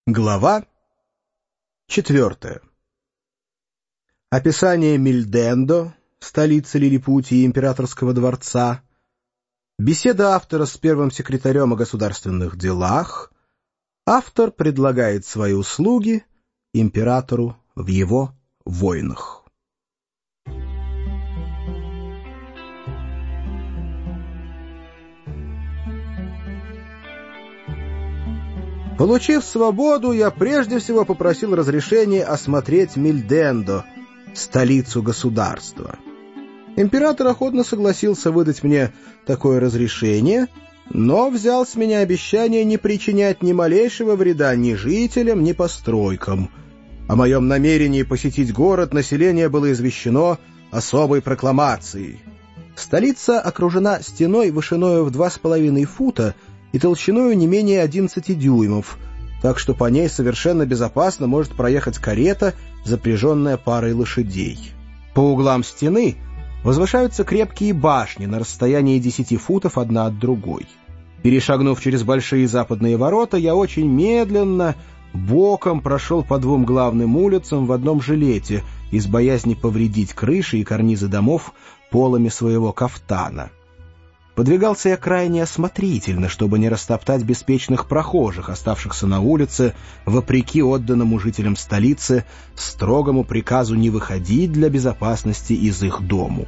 Глава 4. Описание Мильдендо, столицы Лилипутии императорского дворца, беседа автора с первым секретарем о государственных делах, автор предлагает свои услуги императору в его войнах. Получив свободу, я прежде всего попросил разрешения осмотреть Мильдендо, столицу государства. Император охотно согласился выдать мне такое разрешение, но взял с меня обещание не причинять ни малейшего вреда ни жителям, ни постройкам. О моем намерении посетить город население было извещено особой прокламацией. Столица окружена стеной вышиною в 2,5 фута и толщиною не менее 11 дюймов, так что по ней совершенно безопасно может проехать карета, запряженная парой лошадей. По углам стены возвышаются крепкие башни на расстоянии 10 футов одна от другой. Перешагнув через большие западные ворота, я очень медленно, боком прошел по 2 главным улицам в одном жилете, из боязни повредить крыши и карнизы домов полами своего кафтана. Подвигался я крайне осмотрительно, чтобы не растоптать беспечных прохожих, оставшихся на улице, вопреки отданному жителям столицы строгому приказу не выходить для безопасности из их дому.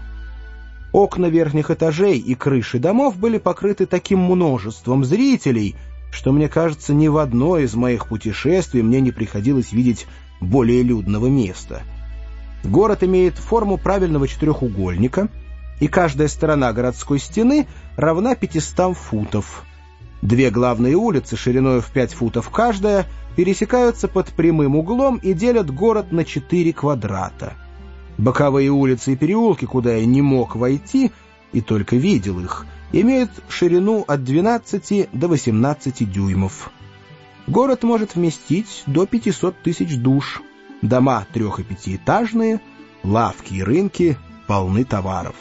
Окна верхних этажей и крыши домов были покрыты таким множеством зрителей, что, мне кажется, ни в одно из моих путешествий мне не приходилось видеть более людного места. Город имеет форму правильного четырехугольника, и каждая сторона городской стены равна 500 футов. 2 главные улицы шириной в 5 футов каждая пересекаются под прямым углом и делят город на 4 квадрата. Боковые улицы и переулки, куда я не мог войти и только видел их, имеют ширину от 12 до 18 дюймов. Город может вместить до 500 тысяч душ. Дома 3- и 5-этажные, лавки и рынки полны товаров.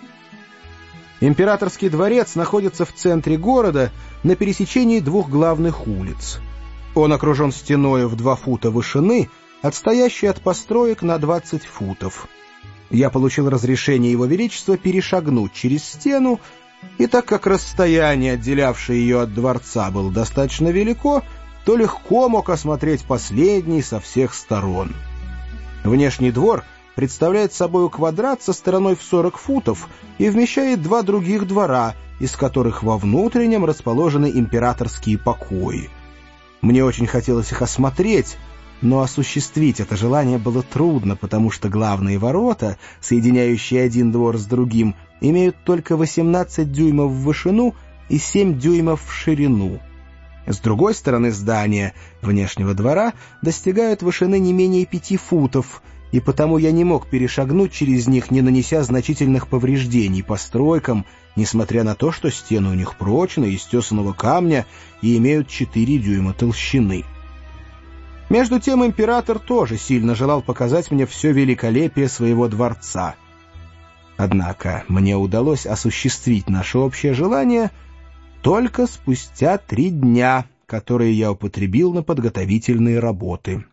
Императорский дворец находится в центре города на пересечении 2 главных улиц. Он окружен стеною в 2 фута вышины, отстоящей от построек на 20 футов. Я получил разрешение Его Величества перешагнуть через стену, и так как расстояние, отделявшее ее от дворца, было достаточно велико, то легко мог осмотреть последний со всех сторон. Внешний двор представляет собой квадрат со стороной в 40 футов и вмещает 2 других двора, из которых во внутреннем расположены императорские покои. Мне очень хотелось их осмотреть, но осуществить это желание было трудно, потому что главные ворота, соединяющие один двор с другим, имеют только 18 дюймов в вышину и 7 дюймов в ширину. С другой стороны здания внешнего двора достигают вышины не менее 5 футов, и потому я не мог перешагнуть через них, не нанеся значительных повреждений постройкам, несмотря на то, что стены у них прочные, из тесаного камня и имеют 4 дюйма толщины. Между тем император тоже сильно желал показать мне все великолепие своего дворца. Однако мне удалось осуществить наше общее желание только спустя 3 дня, которые я употребил на подготовительные работы.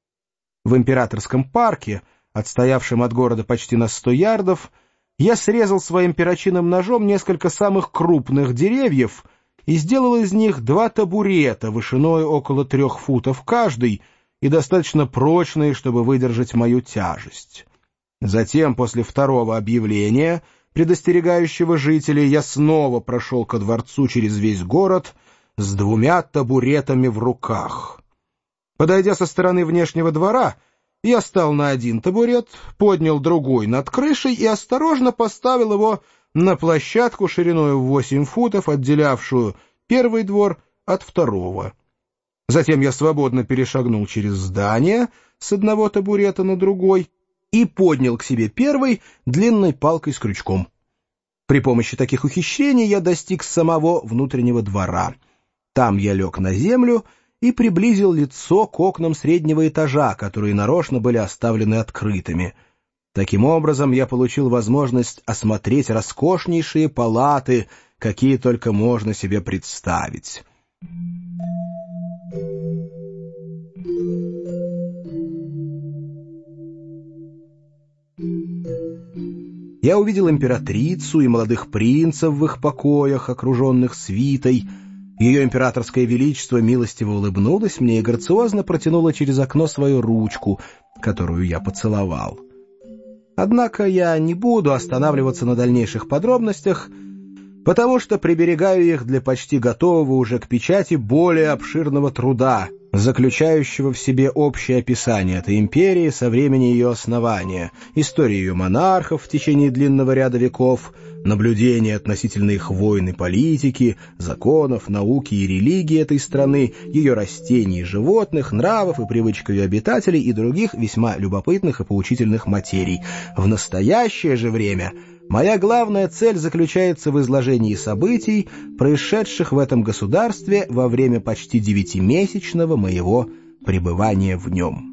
В императорском парке, отстоявшем от города почти на 100 ярдов, я срезал своим перочинным ножом несколько самых крупных деревьев и сделал из них 2 табурета вышиной около 3 футов каждый и достаточно прочные, чтобы выдержать мою тяжесть. Затем, после 2-го объявления, предостерегающего жителей, я снова прошел ко дворцу через весь город с 2 табуретами в руках. Подойдя со стороны внешнего двора, я стал на один табурет, поднял другой над крышей и осторожно поставил его на площадку шириной в 8 футов, отделявшую первый двор от второго. Затем я свободно перешагнул через здание с одного табурета на другой и поднял к себе первый длинной палкой с крючком. При помощи таких ухищрений я достиг самого внутреннего двора. Там я лег на землю и приблизил лицо к окнам среднего этажа, которые нарочно были оставлены открытыми. Таким образом, я получил возможность осмотреть роскошнейшие палаты, какие только можно себе представить. Я увидел императрицу и молодых принцев в их покоях, окруженных свитой. Ее императорское величество милостиво улыбнулось мне и грациозно протянуло через окно свою ручку, которую я поцеловал. Однако я не буду останавливаться на дальнейших подробностях, потому что приберегаю их для почти готового уже к печати более обширного труда, заключающего в себе общее описание этой империи со времени ее основания, историю ее монархов в течение длинного ряда веков, наблюдения относительно их войн и политики, законов, науки и религии этой страны, ее растений и животных, нравов и привычек ее обитателей и других весьма любопытных и поучительных материй. В настоящее же время моя главная цель заключается в изложении событий, происшедших в этом государстве во время почти 9-месячного моего пребывания в нем.